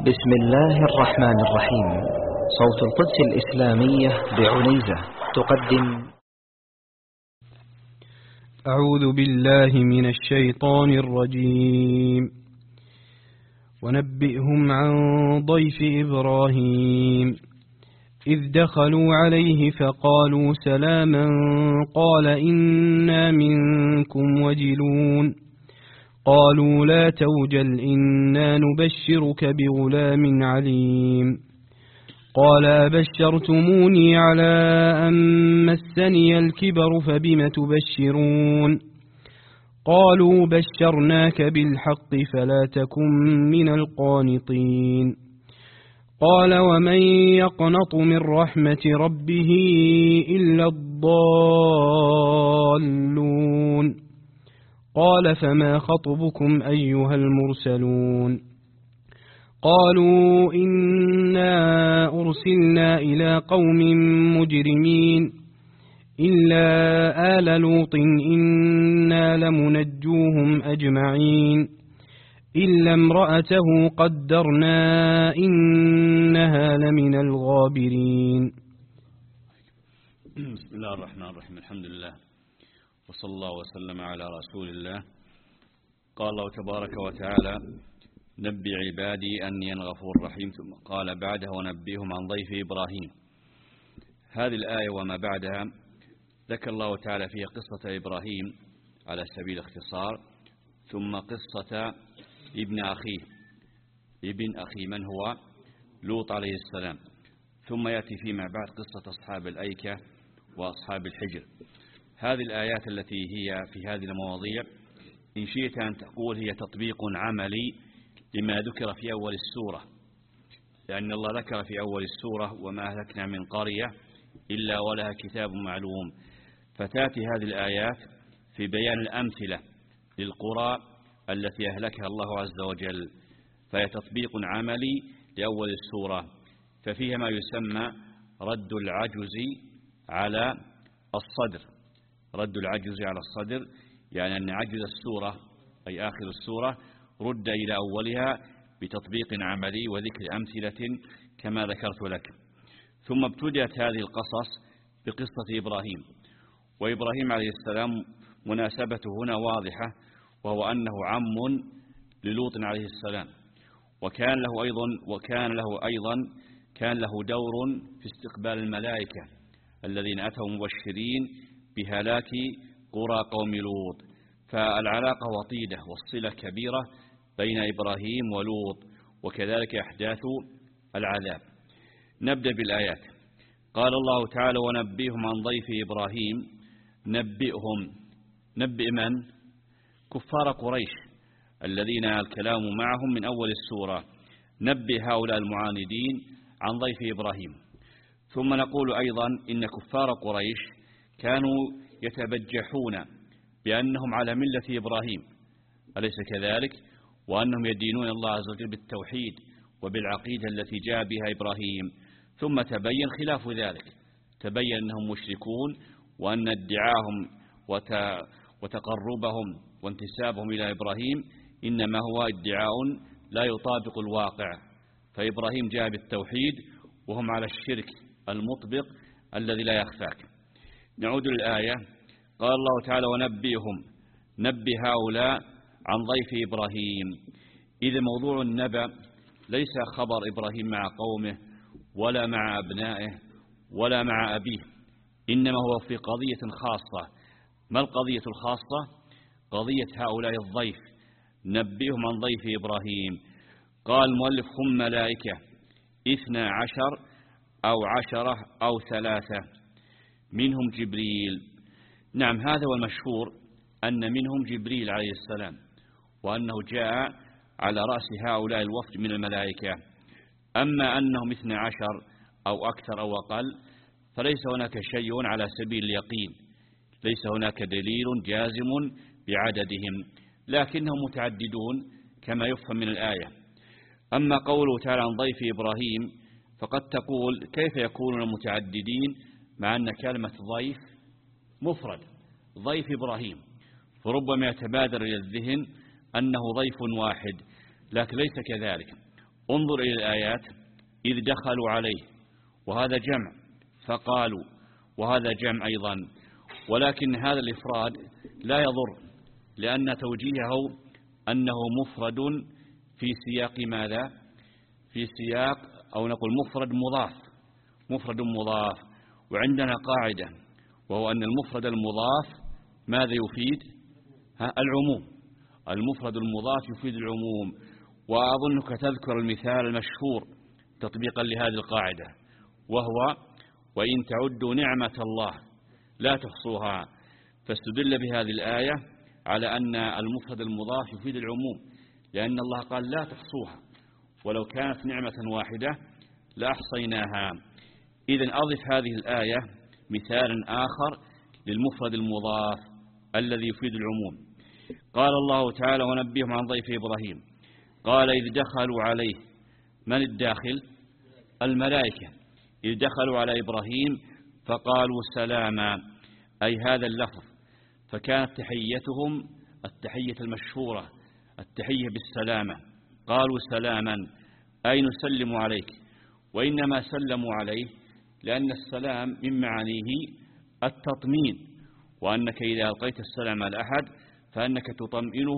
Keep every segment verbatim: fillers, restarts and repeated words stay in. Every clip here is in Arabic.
بسم الله الرحمن الرحيم. صوت القدس الإسلامية بعنيزة تقدم. أعوذ بالله من الشيطان الرجيم. ونبئهم عن ضيف إبراهيم إذ دخلوا عليه فقالوا سلاما قال إنا منكم وجلون قالوا لا توجل إنا نبشرك بغلام عليم قال أبشرتموني على أن مسني الكبر فبم تبشرون قالوا بشرناك بالحق فلا تكن من القانطين قال ومن يقنط من رحمة ربه إلا الضالون قال فما خطبكم أيها المرسلون قالوا إنا أرسلنا إلى قوم مجرمين إلا آل لوط إنا لمنجوهم أجمعين إلا امرأته قدرنا إنها لمن الغابرين. بسم الله الرحمن الرحيم. الحمد لله وصلى الله وسلم على رسول الله. قال الله تبارك وتعالى نبي عبادي أني أنا غفور رحيم. ثم قال بعدها ونبيهم عن ضيف إبراهيم. هذه الآية وما بعدها ذكر الله تعالى فيها قصة إبراهيم على سبيل الاختصار، ثم قصة ابن أخيه ابن أخي من هو لوط عليه السلام، ثم يأتي فيما بعد قصة أصحاب الأيكة وأصحاب الحجر. هذه الآيات التي هي في هذه المواضيع إن شئت أن تقول هي تطبيق عملي لما ذكر في أول السورة، لأن الله ذكر في أول السورة وما أهلكنا من قرية إلا ولها كتاب معلوم، فتأتي هذه الآيات في بيان الأمثلة للقرى التي أهلكها الله عز وجل، فهي تطبيق عملي لأول السورة، ففيها ما يسمى رد العجز على الصدر. رد العجز على الصدر يعني أن عجز السورة أي آخر السورة رد إلى أولها بتطبيق عملي وذكر أمثلة كما ذكرت لك. ثم ابتدأت هذه القصص بقصة إبراهيم، وإبراهيم عليه السلام مناسبته هنا واضحة، وهو أنه عم للوط عليه السلام، وكان له أيضا وكان له أيضا كان له دور في استقبال الملائكة الذين أتوا مبشرين بهلاك قرى قوم لوط، فالعلاقة وطيدة والصلة كبيرة بين إبراهيم ولوط، وكذلك أحداث العذاب. نبدأ بالآيات. قال الله تعالى ونبئهم عن ضيف إبراهيم. نبئهم، نبئ من؟ كفار قريش الذين الكلام معهم من أول السورة. نبئ هؤلاء المعاندين عن ضيف إبراهيم. ثم نقول أيضا إن كفار قريش كانوا يتبجحون بأنهم على ملة إبراهيم، أليس كذلك؟ وأنهم يدينون الله عز وجل بالتوحيد وبالعقيدة التي جاء بها إبراهيم. ثم تبين خلاف ذلك، تبين أنهم مشركون، وأن ادعاهم وتقربهم وانتسابهم إلى إبراهيم إنما هو ادعاء لا يطابق الواقع، فإبراهيم جاء بالتوحيد وهم على الشرك المطبق الذي لا يخفاك. نعود للآية. قال الله تعالى ونبئهم. نبئ هؤلاء عن ضيف إبراهيم. إذا موضوع النبأ ليس خبر إبراهيم مع قومه ولا مع أبنائه ولا مع أبيه، إنما هو في قضية خاصة. ما القضية الخاصة؟ قضية هؤلاء الضيف. نبئهم عن ضيف إبراهيم. قال المؤلف هم ملائكة اثنا عشر أو عشرة أو ثلاثة، منهم جبريل. نعم، هذا هو المشهور أن منهم جبريل عليه السلام، وأنه جاء على رأس هؤلاء الوفد من الملائكة. أما أنهم اثنا عشر أو أكثر أو أقل فليس هناك شيء على سبيل اليقين، ليس هناك دليل جازم بعددهم، لكنهم متعددون كما يفهم من الآية. أما قوله تعالى عن ضيف إبراهيم فقد تقول كيف يكونون متعددين مع أن كلمة ضيف مفرد، ضيف إبراهيم، فربما يتبادر إلى الذهن أنه ضيف واحد، لكن ليس كذلك. انظر إلى الآيات: إذ دخلوا عليه، وهذا جمع، فقالوا، وهذا جمع أيضا. ولكن هذا الإفراد لا يضر، لأن توجيهه أنه مفرد في سياق ماذا؟ في سياق، أو نقول مفرد مضاف، مفرد مضاف. وعندنا قاعدة، وهو أن المفرد المضاف ماذا يفيد؟ ها، العموم. المفرد المضاف يفيد العموم. وأظنك تذكر المثال المشهور تطبيقا لهذه القاعدة، وهو: وإن تعدوا نعمة الله لا تحصوها. فاستدل بهذه الآية على أن المفرد المضاف يفيد العموم، لأن الله قال لا تحصوها، ولو كانت نعمة واحدة لأحصيناها. إذن أضف هذه الآية مثالا آخر للمفرد المضاف الذي يفيد العموم. قال الله تعالى: ونبئهم عن ضيف إبراهيم. قال: إذ دخلوا عليه. من الداخل؟ الملائكة. إذ دخلوا على إبراهيم فقالوا سلاما، أي هذا اللفظ. فكانت تحيتهم التحية المشهورة، التحية بالسلامة. قالوا سلاما، أي نسلم عليك. وإنما سلموا عليه لأن السلام من معانيه التطمين، وأنك إذا ألقيت السلام على أحد فأنك تطمئنه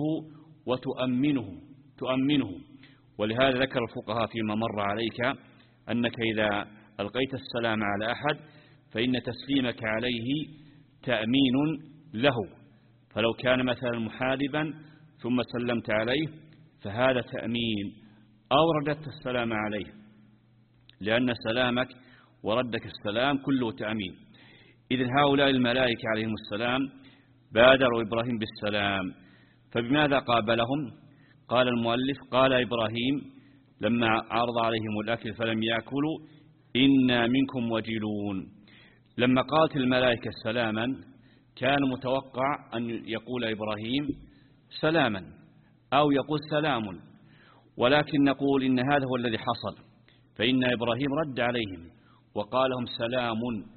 وتؤمنه تؤمنه ولهذا ذكر الفقهاء فيما مر عليك أنك إذا ألقيت السلام على أحد فإن تسليمك عليه تأمين له. فلو كان مثلا محاربا ثم سلمت عليه فهذا تأمين، أو رددت السلام عليه، لأن سلامك وردك السلام كله تأمين. إذن هؤلاء الملائكة عليهم السلام بادروا إبراهيم بالسلام. فبماذا قابلهم؟ قال المؤلف: قال إبراهيم لما عرض عليهم الأكل فلم يأكلوا: إنا منكم وجلون. لما قالت الملائكة سلاما كان متوقع أن يقول إبراهيم سلاما أو يقول سلام، ولكن نقول إن هذا هو الذي حصل، فإن إبراهيم رد عليهم وقال لهم سلام.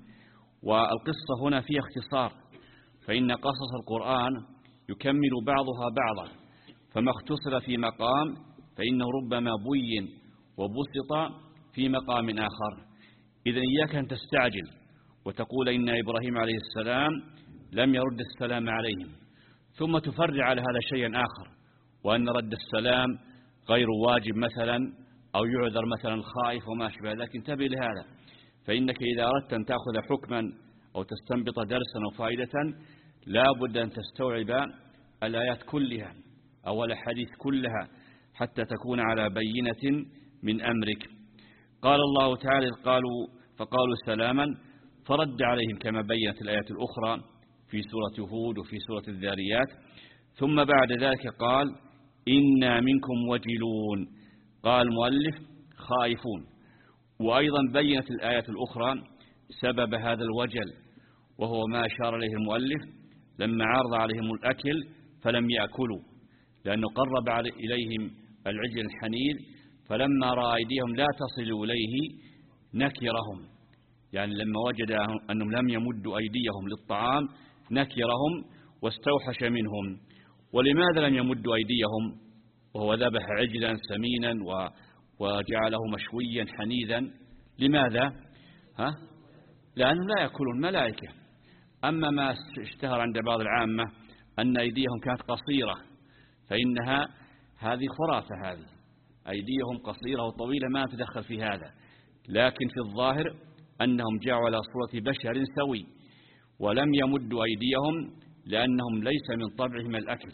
والقصة هنا فيها اختصار، فإن قصص القرآن يكمل بعضها بعضا، فما اختصر في مقام فإنه ربما بين وبسط في مقام آخر. إذن إياك أن تستعجل وتقول إن إبراهيم عليه السلام لم يرد السلام عليهم، ثم تفرع على هذا شيئا آخر، وأن رد السلام غير واجب مثلا، أو يعذر مثلا الخائف وما شابه ذلك. انتبه لهذا، فإنك إذا أردت أن تأخذ حكما أو تستنبط درسا أو فائدة لا بد أن تستوعب الآيات كلها أو الأحاديث كلها حتى تكون على بينة من أمرك. قال الله تعالى: قالوا فقالوا سلاما، فرد عليهم كما بينت الآيات الأخرى في سورة هود وفي سورة الذاريات. ثم بعد ذلك قال: إنا منكم وجلون. قال المؤلف: خائفون. وأيضا بينت الآيات الأخرى سبب هذا الوجل، وهو ما أشار إليه المؤلف لما عرض عليهم الأكل فلم يأكلوا، لأنه قرب إليهم العجل الحنيذ، فلما رأى أيديهم لا تصل إليه نكرهم، يعني لما وجد أنهم لم يمدوا أيديهم للطعام نكرهم واستوحش منهم. ولماذا لم يمدوا أيديهم وهو ذبح عجلا سمينا وجعله مشويا حنيذا؟ لماذا؟ ها؟ لأنهم لا يأكلون ملائكة. أما ما اشتهر عند بعض العامة أن أيديهم كانت قصيرة، فإنها هذه خرافة، هذه أيديهم قصيرة وطويلة ما تدخل في هذا، لكن في الظاهر أنهم جاءوا على صورة بشر سوي ولم يمدوا أيديهم لأنهم ليس من طبعهم الأكل.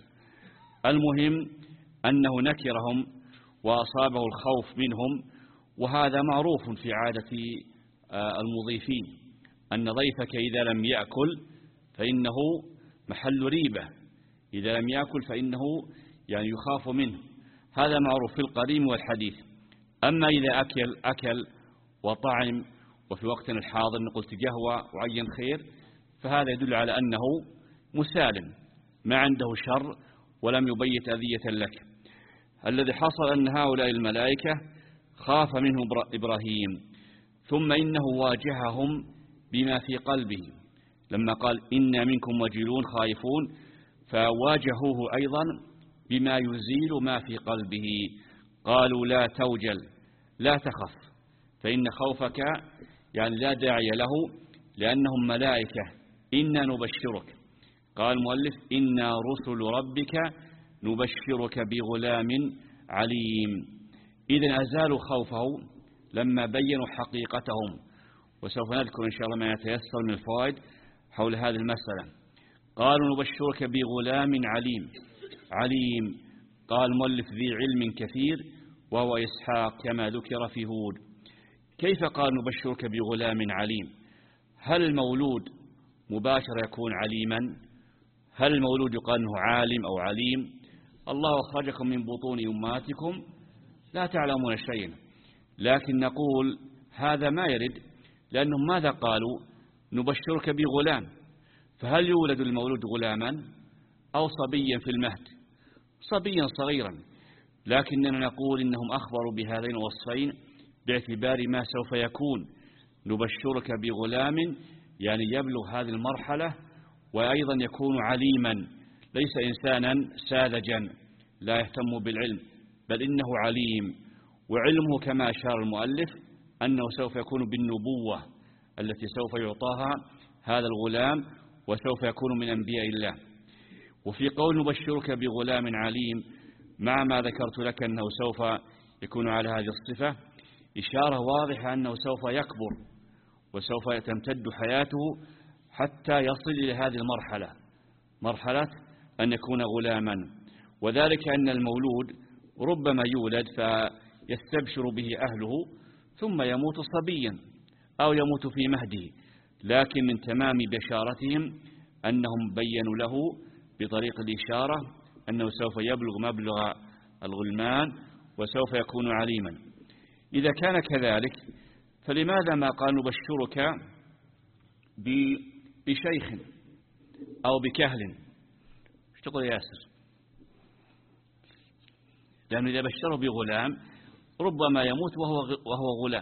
المهم أنه نكرهم وأصابه الخوف منهم، وهذا معروف في عادة المضيفين، أن ضيفك إذا لم يأكل فإنه محل ريبة، إذا لم يأكل فإنه يعني يخاف منه، هذا معروف في القديم والحديث. أما إذا أكل أكل وطعم وفي وقتنا الحاضر نقول تجهوى وعين خير، فهذا يدل على أنه مسالم ما عنده شر ولم يبيت أذية لك. الذي حصل أن هؤلاء الملائكة خاف منهم إبراهيم، ثم إنه واجههم بما في قلبه لما قال إنا منكم وجلون خائفون، فواجهوه أيضا بما يزيل ما في قلبه. قالوا لا توجل لا تخف فإن خوفك يعني لا داعي له لأنهم ملائكة إنا نبشرك. قال المؤلف إنا رسل ربك نبشرك بغلام عليم. إذن أزالوا خوفه لما بينوا حقيقتهم، وسوف نذكر إن شاء الله ما يتيسر من الفوائد حول هذه المسألة. قالوا نبشرك بغلام عليم. عليم قال المؤلف ذي علم كثير وهو إسحاق كما ذكر في هود. كيف قال نبشرك بغلام عليم؟ هل المولود مباشر يكون عليما؟ هل المولود يقال أنه عالم أو عليم؟ الله أخرجكم من بطون أمهاتكم لا تعلمون شيئا، لكن نقول هذا ما يرد، لأنهم ماذا قالوا؟ نبشرك بغلام، فهل يولد المولود غلاما أو صبيا في المهد؟ صبيا صغيرا، لكننا نقول إنهم أخبروا بهذين الوصفين باعتبار ما سوف يكون. نبشرك بغلام يعني يبلغ هذه المرحلة وأيضا يكون عليما، ليس إنسانا ساذجا لا يهتم بالعلم، بل إنه عليم، وعلمه كما أشار المؤلف أنه سوف يكون بالنبوة التي سوف يعطاها هذا الغلام وسوف يكون من أنبياء الله. وفي قول نبشرك بغلام عليم مع ما ذكرت لك أنه سوف يكون على هذه الصفة إشارة واضحة أنه سوف يكبر وسوف تمتد حياته حتى يصل إلى هذه المرحلة، مرحلة أن يكون غلاما، وذلك أن المولود ربما يولد فيستبشر به أهله ثم يموت صبيا أو يموت في مهده، لكن من تمام بشارتهم أنهم بيّنوا له بطريق الإشارة أنه سوف يبلغ مبلغ الغلمان وسوف يكون عليما. إذا كان كذلك فلماذا ما قال نبشرك بشيخ أو بكهل؟ ايش تقول يا ياسر؟ لأنه إذا بشره بغلام ربما يموت وهو وهو غلام،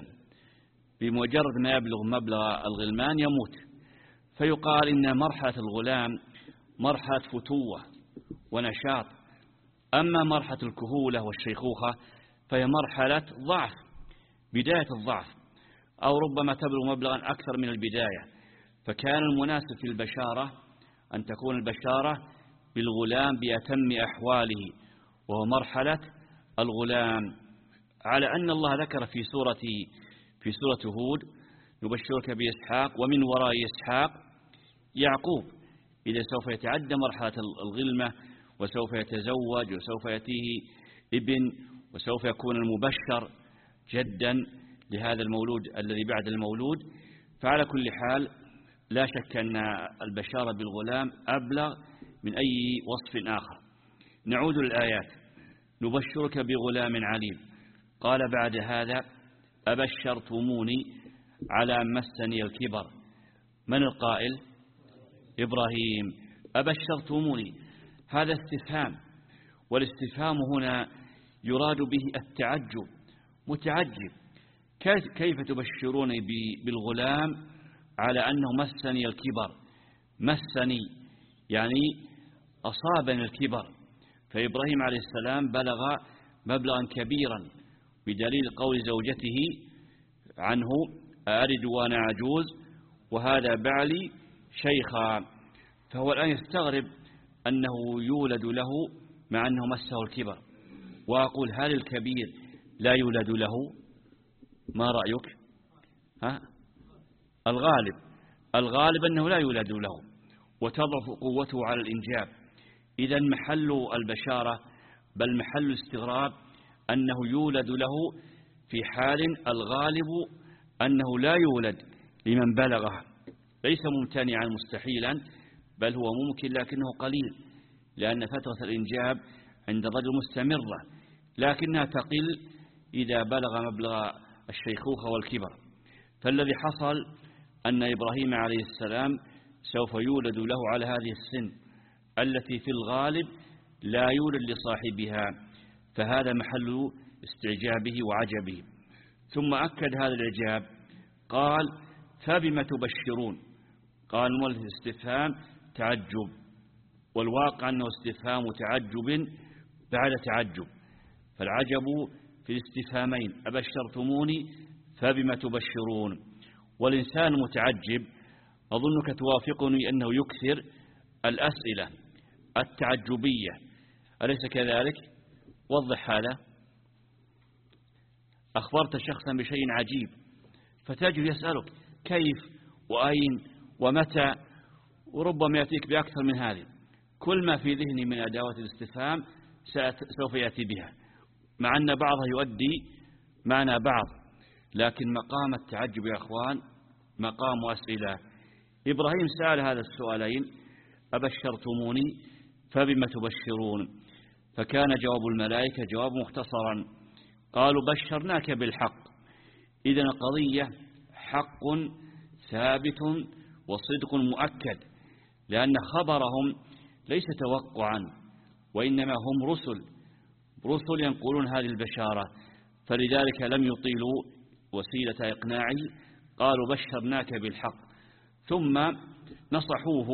بمجرد ما يبلغ مبلغ الغلمان يموت، فيقال إن مرحلة الغلام مرحلة فتوة ونشاط، أما مرحلة الكهولة والشيخوخة فهي مرحلة ضعف، بداية الضعف، أو ربما تبلغ مبلغا أكثر من البداية. فكان المناسب في البشارة أن تكون البشارة بالغلام بأتم أحواله وهو مرحلة الغلام، على أن الله ذكر في سورة في سورة هود يبشرك بإسحاق ومن وراء إسحاق يعقوب، إذا سوف يتعدى مرحلة الغلمة وسوف يتزوج وسوف يأتيه ابن وسوف يكون المبشر جدا لهذا المولود الذي بعد المولود. فعلى كل حال لا شك أن البشارة بالغلام أبلغ من أي وصف آخر. نعود للآيات. نبشرك بغلام عليم. قال بعد هذا أبشرتموني على مسني الكبر. من القائل؟ إبراهيم. أبشرتموني، هذا استفهام، والاستفهام هنا يراد به التعجب، متعجب كيف تبشروني بالغلام على أنه مسني الكبر؟ مسني يعني أصابني الكبر، فإبراهيم عليه السلام بلغ مبلغا كبيرا بدليل قول زوجته عنه أألد وأنا عجوز وهذا بعلي شيخا، فهو الآن يستغرب أنه يولد له مع أنه مسه الكبر. وأقول هل الكبير لا يولد له؟ ما رأيك؟ ها؟ الغالب الغالب أنه لا يولد له وتضعف قوته على الإنجاب. إذا محل البشارة بل محل الاستغراب أنه يولد له في حال الغالب أنه لا يولد لمن بلغه، ليس ممتنعا مستحيلا بل هو ممكن لكنه قليل، لأن فترة الإنجاب عند الرجل مستمرة لكنها تقل إذا بلغ مبلغ الشيخوخة والكبر. فالذي حصل أن إبراهيم عليه السلام سوف يولد له على هذه السن التي في الغالب لا يولد لصاحبها، فهذا محل استعجابه وعجبه. ثم أكد هذا الإعجاب قال فبما تبشرون. قال المؤلف استفهام تعجب، والواقع أنه استفهام تعجب بعد تعجب، فالعجب في الاستفهامين أبشرتموني فبما تبشرون. والإنسان متعجب أظنك توافقني أنه يكثر الأسئلة التعجبية، أليس كذلك؟ وضح هذا. أخبرت شخصا بشيء عجيب فتجد يسألك كيف وأين ومتى، وربما يأتيك بأكثر من هذه. كل ما في ذهني من أدوات الاستفهام سوف يأتي بها، مع أن بعضها يؤدي معنا بعض، لكن مقام التعجب يا أخوان مقام أسئلة. إبراهيم سأل هذا السؤالين أبشرتموني فبما تبشرون، فكان جواب الملائكة جواب مختصرا، قالوا بشرناك بالحق. إذن القضية حق ثابت وصدق مؤكد، لأن خبرهم ليس توقعا، وإنما هم رسل رسل ينقلون هذه البشارة، فلذلك لم يطيلوا وسيلة إقناعه، قالوا بشرناك بالحق. ثم نصحوه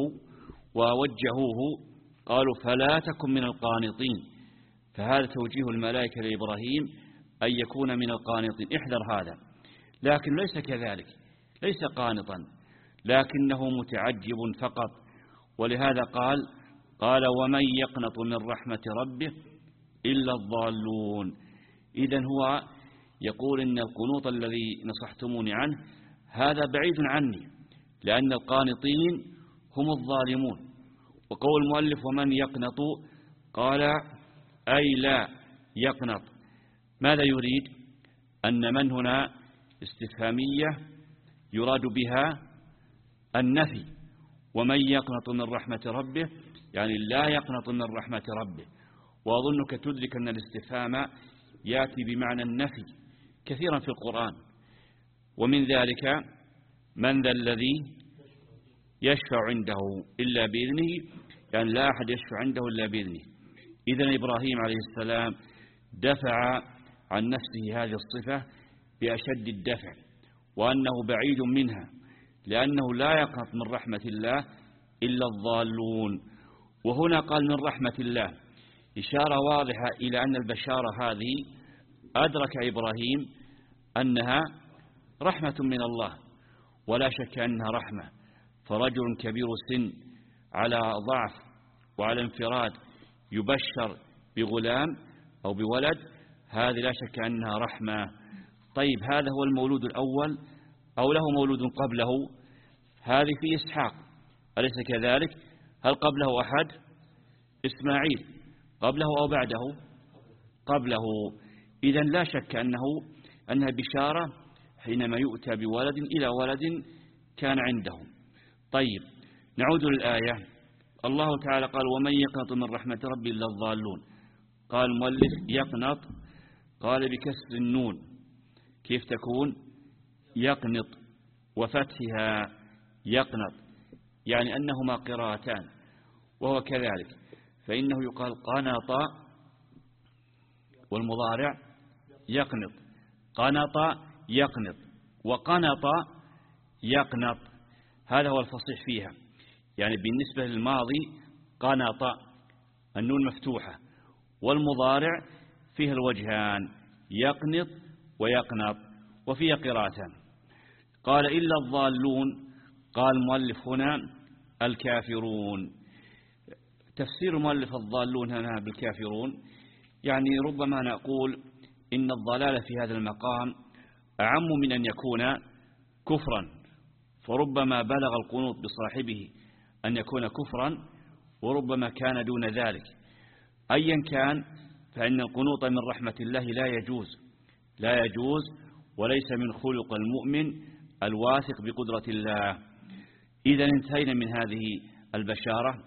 ووجهوه، قالوا فلا تكن من القانطين. فهذا توجيه الملائكة لإبراهيم أن يكون من القانطين، احذر هذا. لكن ليس كذلك، ليس قانطا، لكنه متعجب فقط. ولهذا قال قال ومن يقنط من رحمة ربه إلا الضالون. إذن هو يقول إن القنوط الذي نصحتموني عنه هذا بعيد عني، لأن القانطين هم الظالمون. وقول المؤلف ومن يقنط قال أي لا يقنط. ماذا يريد؟ أن من هنا استفهامية يراد بها النفي، ومن يقنط من رحمة ربه يعني لا يقنط من رحمة ربه. وأظنك تدرك أن الاستفهام يأتي بمعنى النفي كثيرا في القرآن. ومن ذلك من ذا الذي يشفع عنده إلا بإذنه، يعني لا أحد يشفع عنده إلا بإذنه. إذن إبراهيم عليه السلام دفع عن نفسه هذه الصفة بأشد الدفع، وأنه بعيد منها، لأنه لا يقنط من رحمة الله إلا الضالون. وهنا قال من رحمة الله، إشارة واضحة إلى أن البشارة هذه أدرك إبراهيم أنها رحمة من الله، ولا شك أنها رحمة. فرجل كبير السن على ضعف وعلى انفراد يبشر بغلام أو بولد، هذه لا شك أنها رحمة. طيب هذا هو المولود الأول أو له مولود قبله؟ هذه في إسحاق، أليس كذلك؟ هل قبله أحد؟ إسماعيل قبله أو بعده؟ قبله. إذن لا شك أنه أنها بشارة حينما يؤتى بولد إلى ولد كان عندهم. طيب نعود للآية. الله تعالى قال ومن يقنط من رحمة ربي إلا الضالون. قال المؤلف يقنط، قال بكسر النون. كيف تكون؟ يقنط وفتحها يقنط، يعني أنهما قراءتان، وهو كذلك. فإنه يقال قنط والمضارع يقنط، قنط يقنط وقنط يقنط، هذا هو الفصيح فيها. يعني بالنسبة للماضي قنط النون مفتوحة، والمضارع فيه الوجهان يقنط ويقنط، وفيها قراءتان. قال إلا الضالون، قال المؤلف هنا الكافرون. تفسير مؤلف الضالون هنا بالكافرون، يعني ربما نقول إن الضلال في هذا المقام أعم من أن يكون كفرا، فربما بلغ القنوط بصاحبه أن يكون كفرا، وربما كان دون ذلك. أيا كان فإن القنوط من رحمة الله لا يجوز لا يجوز وليس من خلق المؤمن الواثق بقدرة الله. إذا انتهينا من هذه البشارة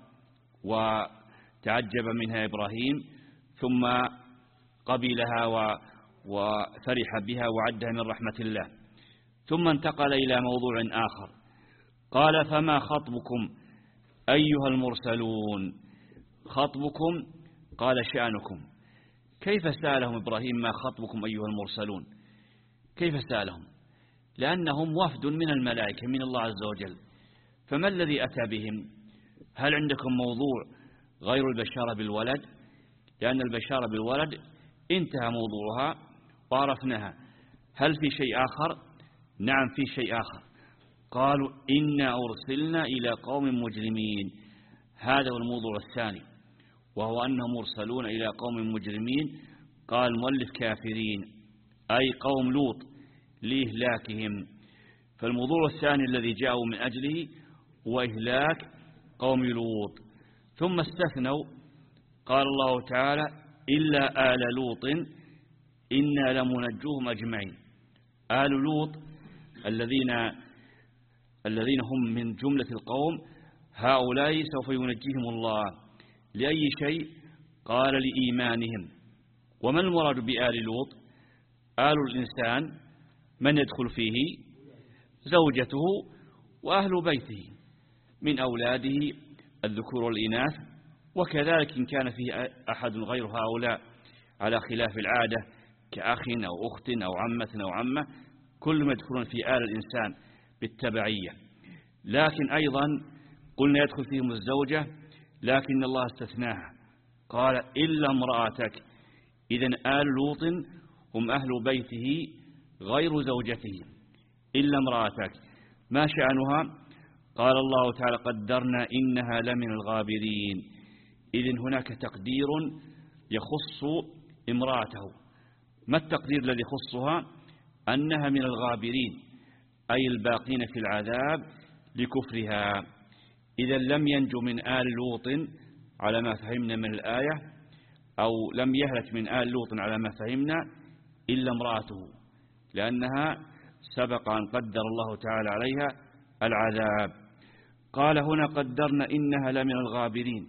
وتعجب منها إبراهيم، ثم قبلها وفرح بها وعدها من رحمة الله. ثم انتقل إلى موضوع آخر، قال فما خطبكم أيها المرسلون. خطبكم قال شأنكم. كيف سألهم إبراهيم ما خطبكم أيها المرسلون؟ كيف سألهم؟ لأنهم وفد من الملائكة من الله عز وجل، فما الذي أتى بهم؟ هل عندكم موضوع غير البشارة بالولد؟ لأن البشارة بالولد انتهى موضوعها وعرفناها. هل في شيء آخر؟ نعم في شيء آخر. قالوا إنا أرسلنا إلى قوم مجرمين. هذا هو الموضوع الثاني، وهو أنهم مرسلون إلى قوم مجرمين. قال المؤلف كافرين، أي قوم لوط لإهلاكهم. فالموضوع الثاني الذي جاءوا من أجله هو إهلاك قوم لوط. ثم استثنوا، قال الله تعالى إلا آل لوط إنا لمنجوهم أجمعين. آل لوط الذين الذين هم من جملة القوم، هؤلاء سوف ينجيهم الله لأي شيء؟ قال لإيمانهم. وما المراد بآل لوط؟ آل الإنسان من يدخل فيه؟ زوجته وأهل بيته من أولاده الذكور والإناث، وكذلك إن كان فيه أحد غير هؤلاء على خلاف العادة كأخ أو أخت أو عمة أو عمة، كلهم يدخلون في آل الإنسان بالتبعية. لكن أيضا قلنا يدخل فيهم الزوجة، لكن الله استثناها قال إلا امرأتك. إذن آل لوط هم أهل بيته غير زوجته إلا امرأتك. ما شأنها؟ قال الله تعالى قدرنا إنها لمن الغابرين. إذن هناك تقدير يخص امرأته. ما التقدير الذي يخصها؟ أنها من الغابرين، أي الباقين في العذاب لكفرها. إذا لم ينجو من آل لوط على ما فهمنا من الآية، أو لم يهلك من آل لوط على ما فهمنا إلا امرأته، لأنها سبق أن قدر الله تعالى عليها العذاب. قال هنا قدرنا إنها لمن الغابرين.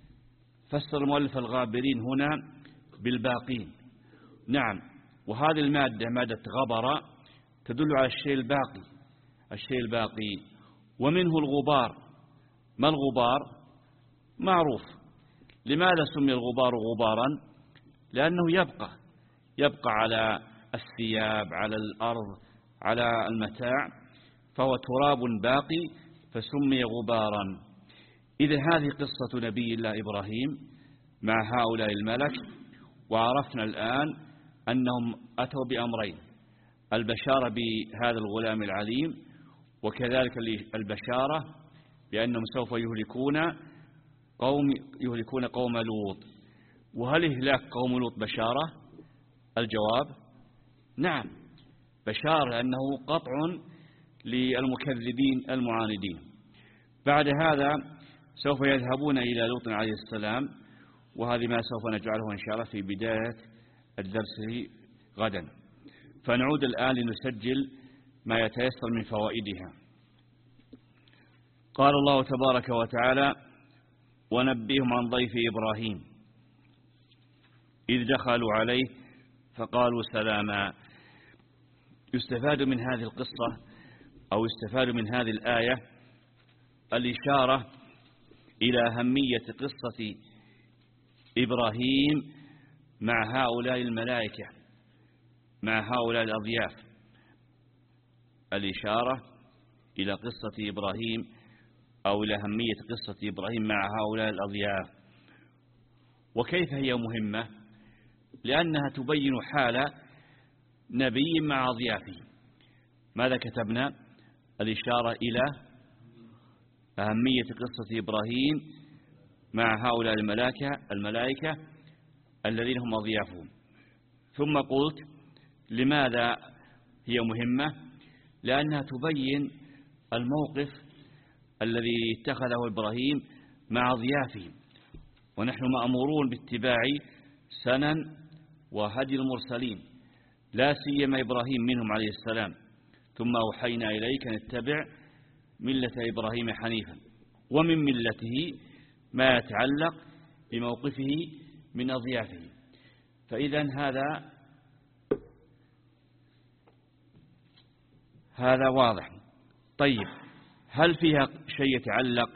فسر المؤلف الغابرين هنا بالباقين. نعم، وهذه المادة مادة غبر تدل على الشيء الباقي، الشيء الباقي. ومنه الغبار. ما الغبار؟ معروف. لماذا سمي الغبار غبارا؟ لأنه يبقى يبقى على الثياب، على الأرض، على المتاع، فهو تراب باقي فسمي غبارا. إذا هذه قصة نبي الله إبراهيم مع هؤلاء الملك. وعرفنا الآن أنهم أتوا بأمرين: البشارة بهذا الغلام العليم، وكذلك البشارة بأنهم سوف يهلكون قوم يهلكون قوم لوط. وهل إهلاك قوم لوط بشارة؟ الجواب نعم، بشارة، لأنه قطع للمكذبين المعاندين. بعد هذا سوف يذهبون إلى لوط عليه السلام، وهذه ما سوف نجعله إن شاء الله في بداية الدرس غدا. فنعود الآن لنسجل ما يتيسر من فوائدها. قال الله تبارك وتعالى: ونبئهم عن ضيف إبراهيم إذ دخلوا عليه فقالوا سلاما. يستفاد من هذه القصة أو يستفاد من هذه الآية الإشارة إلى أهمية قصة إبراهيم مع هؤلاء الملائكة، مع هؤلاء الأضياف. الإشارة إلى قصة إبراهيم أو إلى أهمية قصة إبراهيم مع هؤلاء الأضياف. وكيف هي مهمة؟ لأنها تبين حال نبي مع أضيافه. ماذا كتبنا؟ الإشارة إلى أهمية قصة إبراهيم مع هؤلاء الملائكة الملائكة الذين هم أضيافهم. ثم قلت لماذا هي مهمة؟ لأنها تبين الموقف الذي اتخذه إبراهيم مع أضيافه. ونحن مأمورون باتباع سنن وهدي المرسلين، لا سيما إبراهيم منهم عليه السلام. ثم أوحينا إليك أن اتبع ملة إبراهيم حنيفا. ومن ملته ما يتعلق بموقفه من أضيافه. فإذا هذا هذا واضح. طيب، هل فيها شيء يتعلق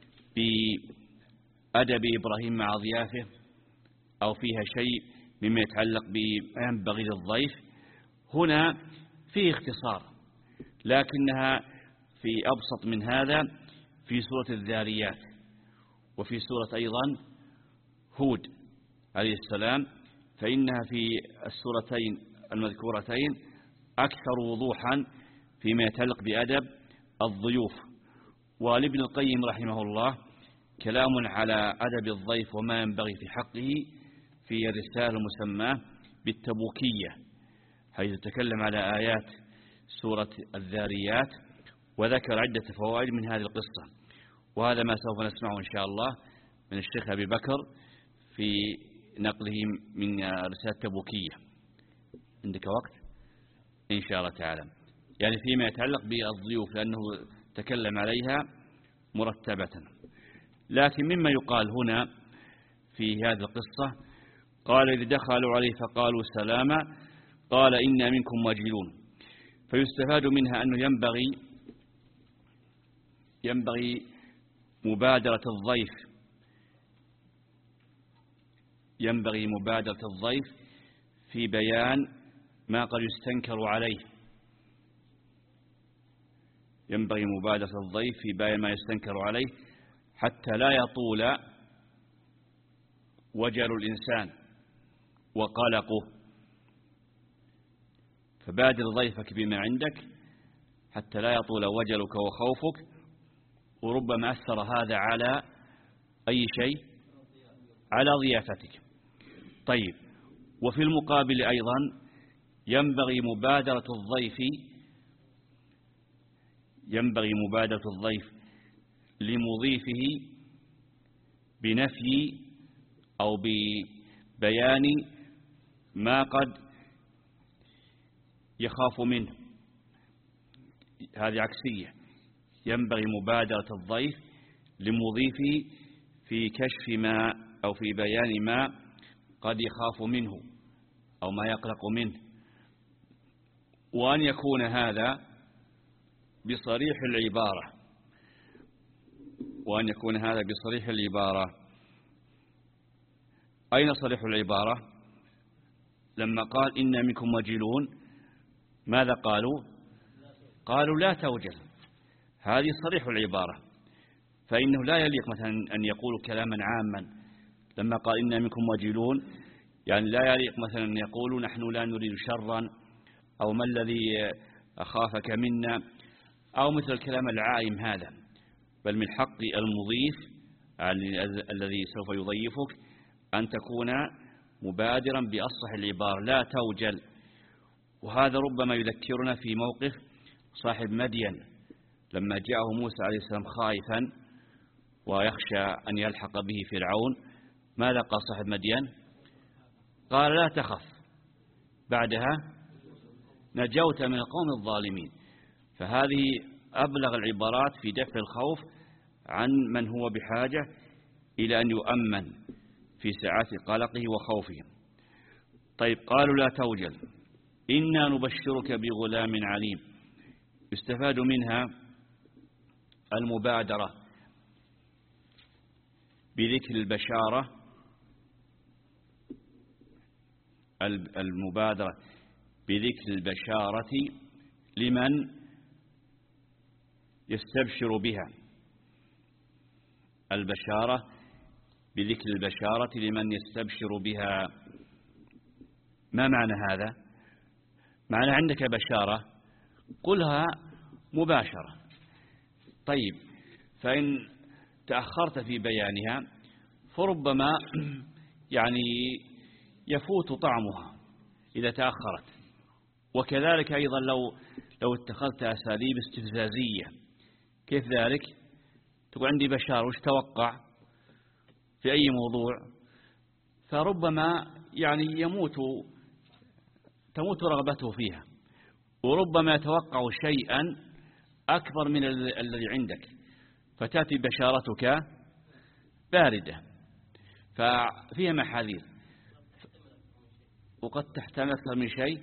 بأدب إبراهيم مع أضيافه، أو فيها شيء مما يتعلق بما ينبغي للضيف؟ هنا في اختصار، لكنها في أبسط من هذا في سورة الذاريات، وفي سورة أيضا هود عليه السلام. فإنها في السورتين المذكورتين أكثر وضوحا فيما يتعلق بأدب الضيوف. ولابن القيم رحمه الله كلام على أدب الضيف وما ينبغي في حقه في رسالة مسماة بالتبوكية، حيث تكلم على آيات سورة الذاريات وذكر عدة فوائد من هذه القصة. وهذا ما سوف نسمعه إن شاء الله من الشيخ أبي بكر في نقله من رسالة تبوكية. عندك وقت إن شاء الله تعالى، يعني فيما يتعلق بالضيوف، لأنه تكلم عليها مرتبة. لكن مما يقال هنا في هذه القصة، قال إذ دخلوا عليه فقالوا سلاما قال إنا منكم وجلون. فيستفاد منها أنه ينبغي ينبغي مبادرة الضيف ينبغي مبادرة الضيف في بيان ما قد يستنكر عليه ينبغي مبادرة الضيف في بيان ما يستنكر عليه حتى لا يطول وجل الإنسان وقلقه. فبادر ضيفك بما عندك حتى لا يطول وجلك وخوفك، وربما أثر هذا على أي شيء، على ضيافتك. طيب، وفي المقابل أيضا ينبغي مبادرة الضيف ينبغي مبادرة الضيف لمضيفه بنفي أو ببيان ما قد يخاف منه. هذه عكسية، ينبغي مبادرة الضيف لمضيفه في كشف ما أو في بيان ما قد يخاف منه أو ما يقلق منه، وأن يكون هذا بصريح العبارة وأن يكون هذا بصريح العبارة. أين صريح العبارة؟ لما قال إنا منكم وجلون، ماذا قالوا؟ قالوا لا توجل. هذه صريح العبارة، فإنه لا يليق مثلا أن يقولوا كلاما عاما. لما قال إنا منكم وجلون، يعني لا يليق مثلا أن يقولوا نحن لا نريد شرا، أو ما الذي أخافك منا، أو مثل الكلام العائم هذا. بل من حق المضيف الذي سوف يضيفك أن تكون مبادرا بأصح العبارة، لا توجل. وهذا ربما يذكرنا في موقف صاحب مدين لما جاءه موسى عليه السلام خائفا ويخشى أن يلحق به فرعون. ماذا قال صاحب مدين؟ قال لا تخف، بعدها نجوت من القوم الظالمين. فهذه أبلغ العبارات في دفع الخوف عن من هو بحاجة إلى أن يؤمن في ساعات قلقه وخوفه. طيب، قالوا لا توجل إنا نبشرك بغلام عليم. يستفاد منها المبادرة بذكر البشارة المبادرة بذكر البشارة لمن يستبشر بها البشارة بذكر البشارة لمن يستبشر بها. ما معنى هذا؟ معنى عندك بشارة قلها مباشرة. طيب، فإن تأخرت في بيانها فربما يعني يفوت طعمها إذا تأخرت. وكذلك أيضا لو لو اتخذت أساليب استفزازية. كيف ذلك؟ تقول عندي بشارة، وش توقع في أي موضوع؟ فربما يعني يموت تموت رغبته فيها، وربما يتوقع شيئا أكبر من الذي عندك، فتأتي بشارتك باردة. ففيها محاذير، وقد تحتمل أكثر من شيء.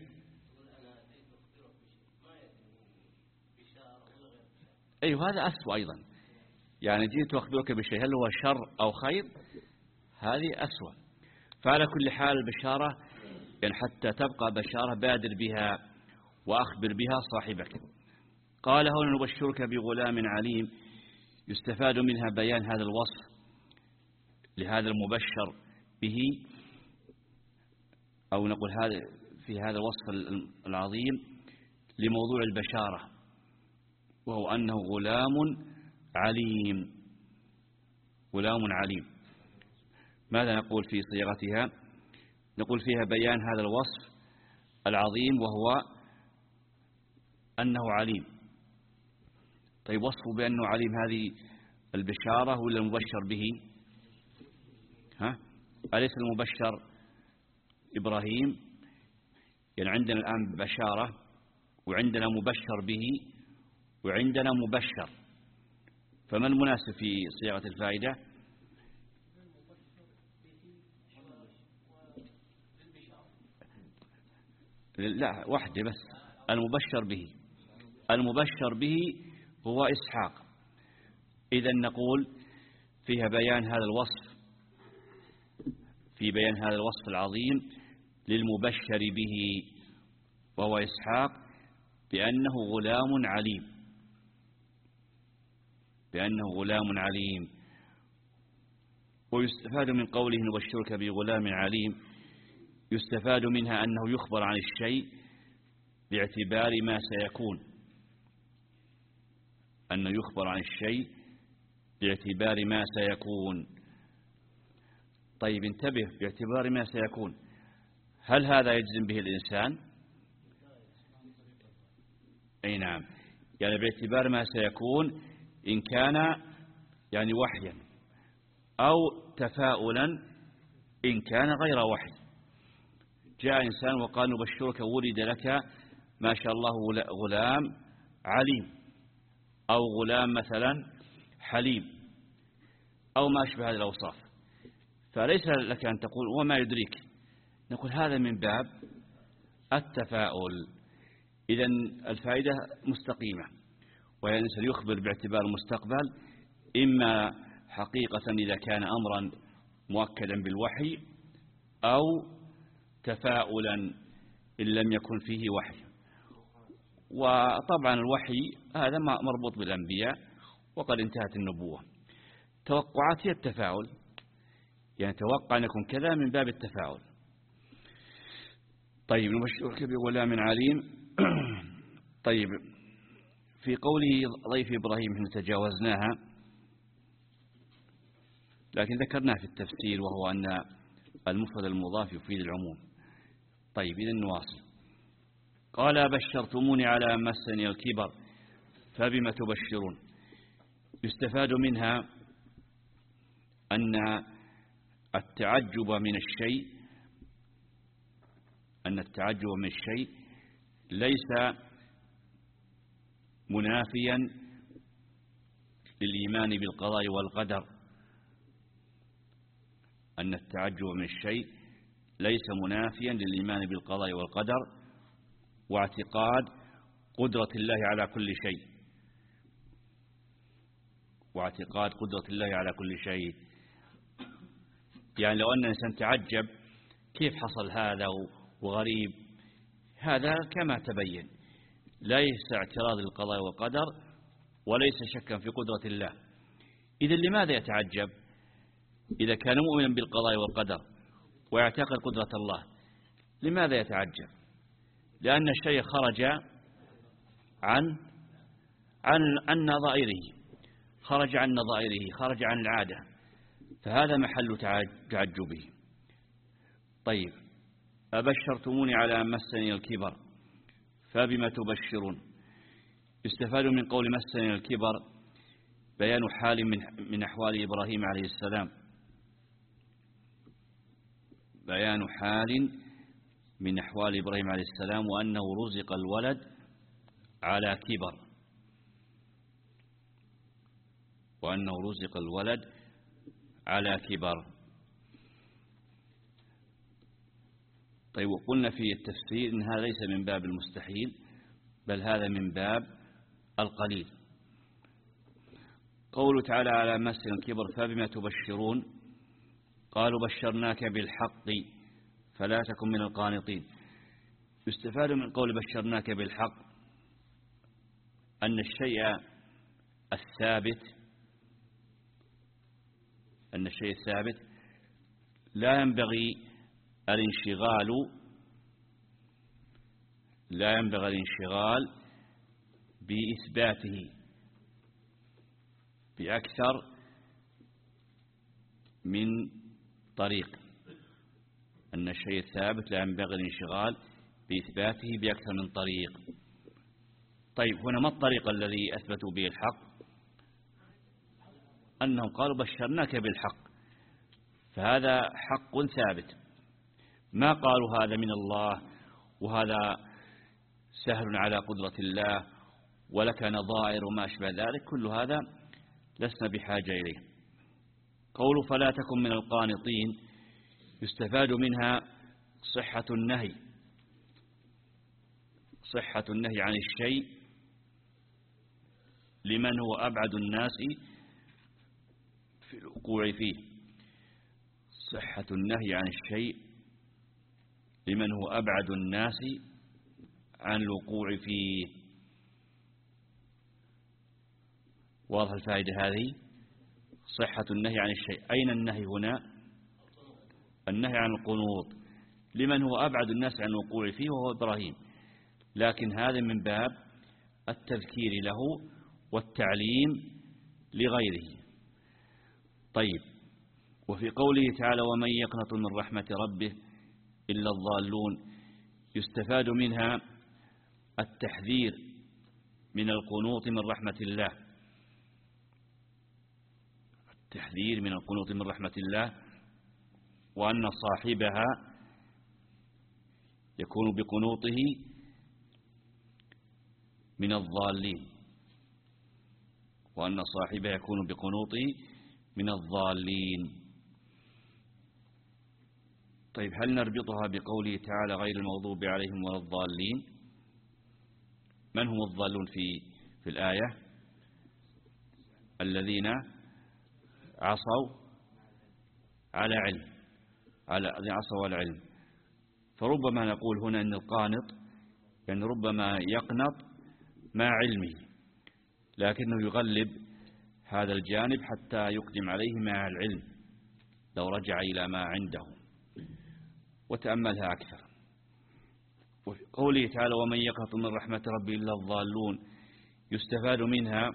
أيوه، هذا أسوأ أيضا. يعني جئت أخبرك بشيء، هل هو شر أو خير؟ هذه أسوأ. فعلى كل حال البشارة يعني حتى تبقى بشارة بادر بها وأخبر بها صاحبك. قال هنا نبشرك بغلام عليم. يستفاد منها بيان هذا الوصف لهذا المبشر به، أو نقول هذا في هذا الوصف العظيم لموضوع البشارة، وهو أنه غلام عليم. غلام عليم. ماذا نقول في صيغتها؟ نقول فيها بيان هذا الوصف العظيم وهو أنه عليم. طيب وصفه بأنه عليم هذه البشارة ولا المبشر به؟ ها؟ أليس المبشر إبراهيم؟ يعني عندنا الآن بشارة وعندنا مبشر به وعندنا مبشر، فما المناسب في صيغة الفائدة؟ لا، واحدة بس، المبشر به. المبشر به هو إسحاق. إذن نقول فيها بيان هذا الوصف، في بيان هذا الوصف العظيم للمبشر به وهو إسحاق بأنه غلام عليم، بأنه غلام عليم. ويستفاد من قوله نبشرك بغلام عليم، يستفاد منها أنه يخبر عن الشيء باعتبار ما سيكون، أنه يخبر عن الشيء باعتبار ما سيكون. طيب انتبه، باعتبار ما سيكون، هل هذا يجزم به الإنسان؟ أي نعم، يعني باعتبار ما سيكون إن كان يعني وحيا أو تفاؤلا إن كان غير وحي. جاء إنسان وقال نبشرك ولد لك ما شاء الله غلام عليم، أو غلام مثلا حليم، أو ما أشبه هذه الأوصاف، فليس لك أن تقول وما يدريك. نقول هذا من باب التفاؤل. إذن الفائدة مستقيمة، وهي الإنسان يخبر باعتبار المستقبل، إما حقيقة إذا كان أمرا مؤكدا بالوحي، أو تفاؤلا إن لم يكن فيه وحي. وطبعا الوحي هذا مربوط بالأنبياء وقد انتهت النبوة. توقعات هي التفاؤل، يعني توقع أن يكون كذا من باب التفاؤل. طيب نبشرك بغلام عليم. طيب في قوله ضيف إبراهيم احنا تجاوزناها، لكن ذكرناها في التفسير، وهو أن المفرد المضاف يفيد العموم. طيب إذن نواصل. قال بشرتموني على مسني الكبر فبما تبشرون. يستفاد منها أن التعجب من الشيء أن التعجب من الشيء ليس منافيا للإيمان بالقضاء والقدر. أن التعجب من الشيء ليس منافيا للإيمان بالقضاء والقدر واعتقاد قدرة الله على كل شيء، واعتقاد قدرة الله على كل شيء. يعني لو أن الإنسان تعجب كيف حصل هذا وغريب، هذا كما تبين ليس اعتراض للقضاء والقدر وليس شكا في قدرة الله. إذن لماذا يتعجب؟ إذا كان مؤمنا بالقضاء والقدر ويعتقد قدرة الله، لماذا يتعجب؟ لأن الشيء خرج عن عن عن نظائره، خرج عن نظائره، خرج عن العادة، فهذا محل تعجبه. طيب أبشرتموني على أن مسني الكبر فبما تبشرون. يستفاد من قول مسني الكبر بيان حال من من أحوال إبراهيم عليه السلام، بيان حال من أحوال إبراهيم عليه السلام، وأنه رزق الولد على كبر، وأنه رزق الولد على كبر. طيب وقلنا في التفسير إن هذا ليس من باب المستحيل، بل هذا من باب القليل. قوله تعالى على مسن الكبر فبما تبشرون، قالوا بشرناك بالحق فلا تكن من القانطين. يستفاد من قول بشرناك بالحق أن الشيء الثابت أن الشيء الثابت لا ينبغي الانشغال لا ينبغي الانشغال بإثباته بأكثر من طريق، أن الشيء الثابت لا ينبغي الانشغال بإثباته بأكثر من طريق. طيب هنا ما الطريق الذي أثبتوا به الحق؟ أنهم قالوا بشرناك بالحق، فهذا حق ثابت، ما قالوا هذا من الله وهذا سهل على قدرة الله ولك نظائر وما أشبه ذلك، كل هذا لسنا بحاجة إليه. قول فلا تكن من القانطين يستفاد منها صحة النهي، صحة النهي عن الشيء لمن هو أبعد الناس في الوقوع فيه، صحة النهي عن الشيء لمن هو أبعد الناس عن الوقوع فيه. واضح الفائدة هذه؟ صحة النهي عن الشيء. أين النهي هنا؟ النهي عن القنوط لمن هو أبعد الناس عن الوقوع فيه وهو إبراهيم، لكن هذا من باب التذكير له والتعليم لغيره. طيب، وفي قوله تعالى ومن يقنط من رحمة ربه إلا الضالون يستفاد منها التحذير من القنوط من رحمة الله، التحذير من القنوط من رحمة الله، وأن صاحبها يكون بقنوطه من الضالين، وأن صاحبها يكون بقنوطه من الضالين. طيب، هل نربطها بقوله تعالى غير المغضوب عليهم ولا الضالين؟ من هم الضالون في في الآية؟ الذين عصوا على علم، على عصوا على علم. فربما نقول هنا أن القانط يعني ربما يقنط مع علمه، لكنه يغلب هذا الجانب حتى يقدم عليه مع العلم لو رجع إلى ما عنده وتأملها أكثر. وفي قوله تعالى ومن يقنط من رحمة ربه إلا الضالون يستفاد منها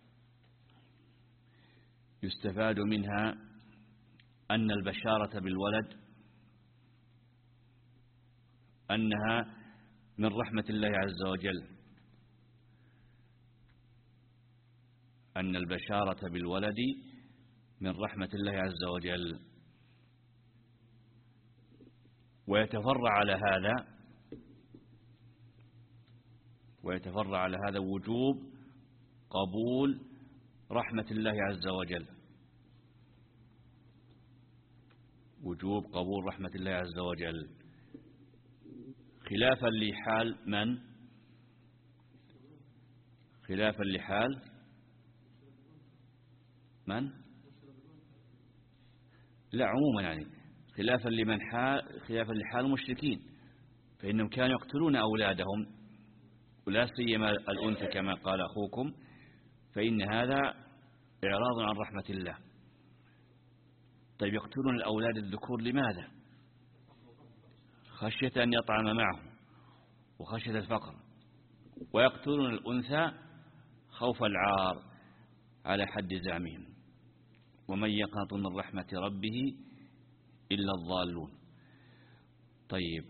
يستفاد منها أن البشارة بالولد أنها من رحمة الله عز وجل، أن البشارة بالولد من رحمة الله عز وجل. ويتفرع على هذا ويتفرع على هذا وجوب قبول رحمة الله عز وجل، وجوب قبول رحمة الله عز وجل، خلافا لحال من؟ خلافا لحال من؟ لا، عموما يعني خلافا لمن حال خلافا لحال المشركين، فإنهم كانوا يقتلون أولادهم ولا سيما الأنثى كما قال أخوكم، فإن هذا إعراض عن رحمة الله. طيب، يقتلون الأولاد الذكور لماذا؟ خشية أن يطعم معهم وخشية الفقر، ويقتلون الأنثى خوف العار على حد زعمهم. ومن يقنط من رحمة ربه إلا الضالون. طيب،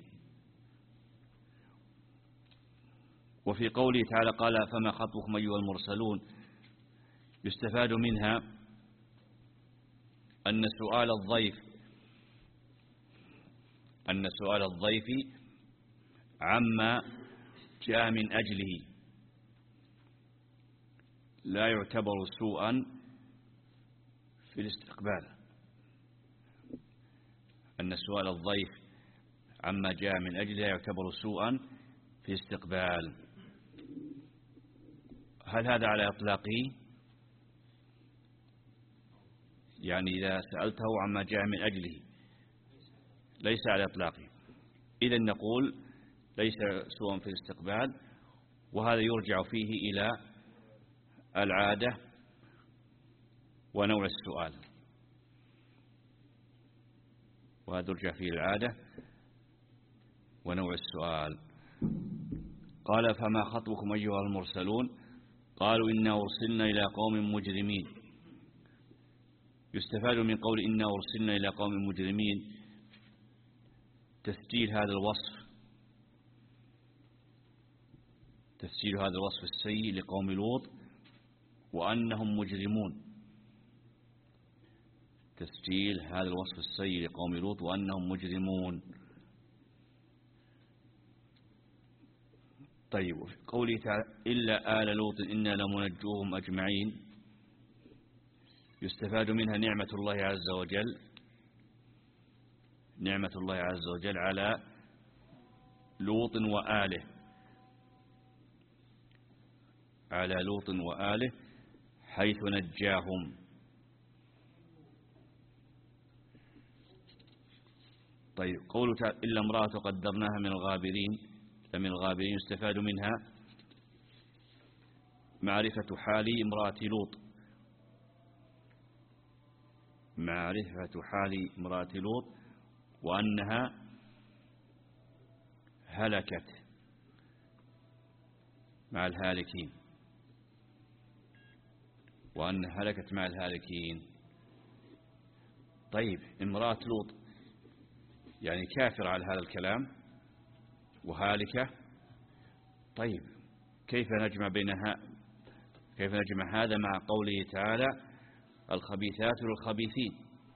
وفي قوله تعالى قال فما خطبكم أيها المرسلون يستفاد منها أن سؤال الضيف أن سؤال الضيف عما جاء من أجله لا يعتبر سوءا في الاستقبال، أن سؤال الضيف عما جاء من أجله لا يعتبر سوءا في الاستقبال. هل هذا على إطلاقه؟ يعني إذا سألته عما جاء من أجله ليس على إطلاقه، إذن نقول ليس سوءا في الاستقبال، وهذا يرجع فيه إلى العادة ونوع السؤال، وهذا يرجع فيه العادة ونوع السؤال. قال فما خطبكم أيها المرسلون قالوا إنا أرسلنا إلى قوم مجرمين. يستفاد من قول إنا أرسلنا إلى قوم مجرمين تسجيل هذا الوصف تسجيل هذا الوصف السيء لقوم لوط وأنهم مجرمون تسجيل هذا الوصف السيء لقوم لوط وأنهم مجرمون. طيب قوله تعالى إلا آل لوط إنا لمنجوهم أجمعين يستفاد منها نعمة الله عز وجل نعمة الله عز وجل على لوط وآله على لوط وآله حيث نجاهم. طيب قوله تعالى إلا امرأة قدرناها من الغابرين من الغابرين يستفاد منها معرفة حال امرأة لوط معرفة حال امرأة لوط وأنها هلكت مع الهالكين وأن هلكت مع الهالكين. طيب امرأة لوط يعني كافر على هذا الكلام وهالكة. طيب كيف نجمع بينها كيف نجمع هذا مع قوله تعالى الخبيثات للخبيثين؟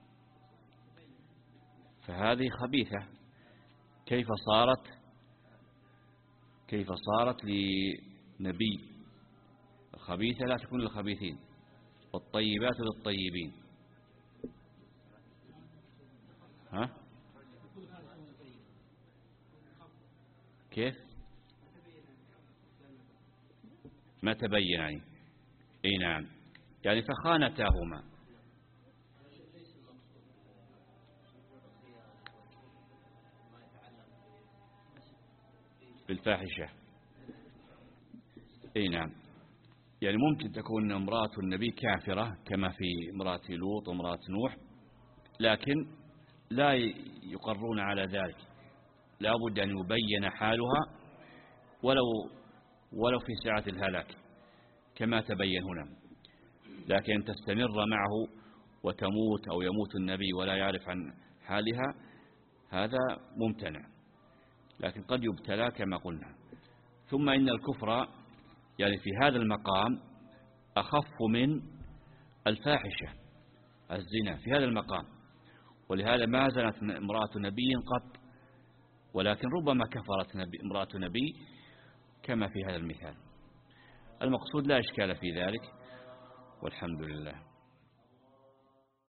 فهذه خبيثة كيف صارت كيف صارت لنبي؟ الخبيثة لا تكون للخبيثين والطيبات للطيبين. ها كيف ما تبين يعني اي نعم يعني فخانتاهما. بالفاحشة اي نعم يعني ممكن تكون امرأة النبي كافرة كما في امرأة لوط وامرأة نوح لكن لا يقرون على ذلك لا بد أن يبين حالها ولو ولو في ساعة الهلاك كما تبين هنا. لكن تستمر معه وتموت أو يموت النبي ولا يعرف عن حالها هذا ممتنع لكن قد يبتلى كما قلنا. ثم إن الكفر يعني في هذا المقام أخف من الفاحشة الزنا في هذا المقام ولهذا ما زنت امرأة نبي قط ولكن ربما كفرت نبي امرأة نبي كما في هذا المثال. المقصود لا إشكال في ذلك والحمد لله.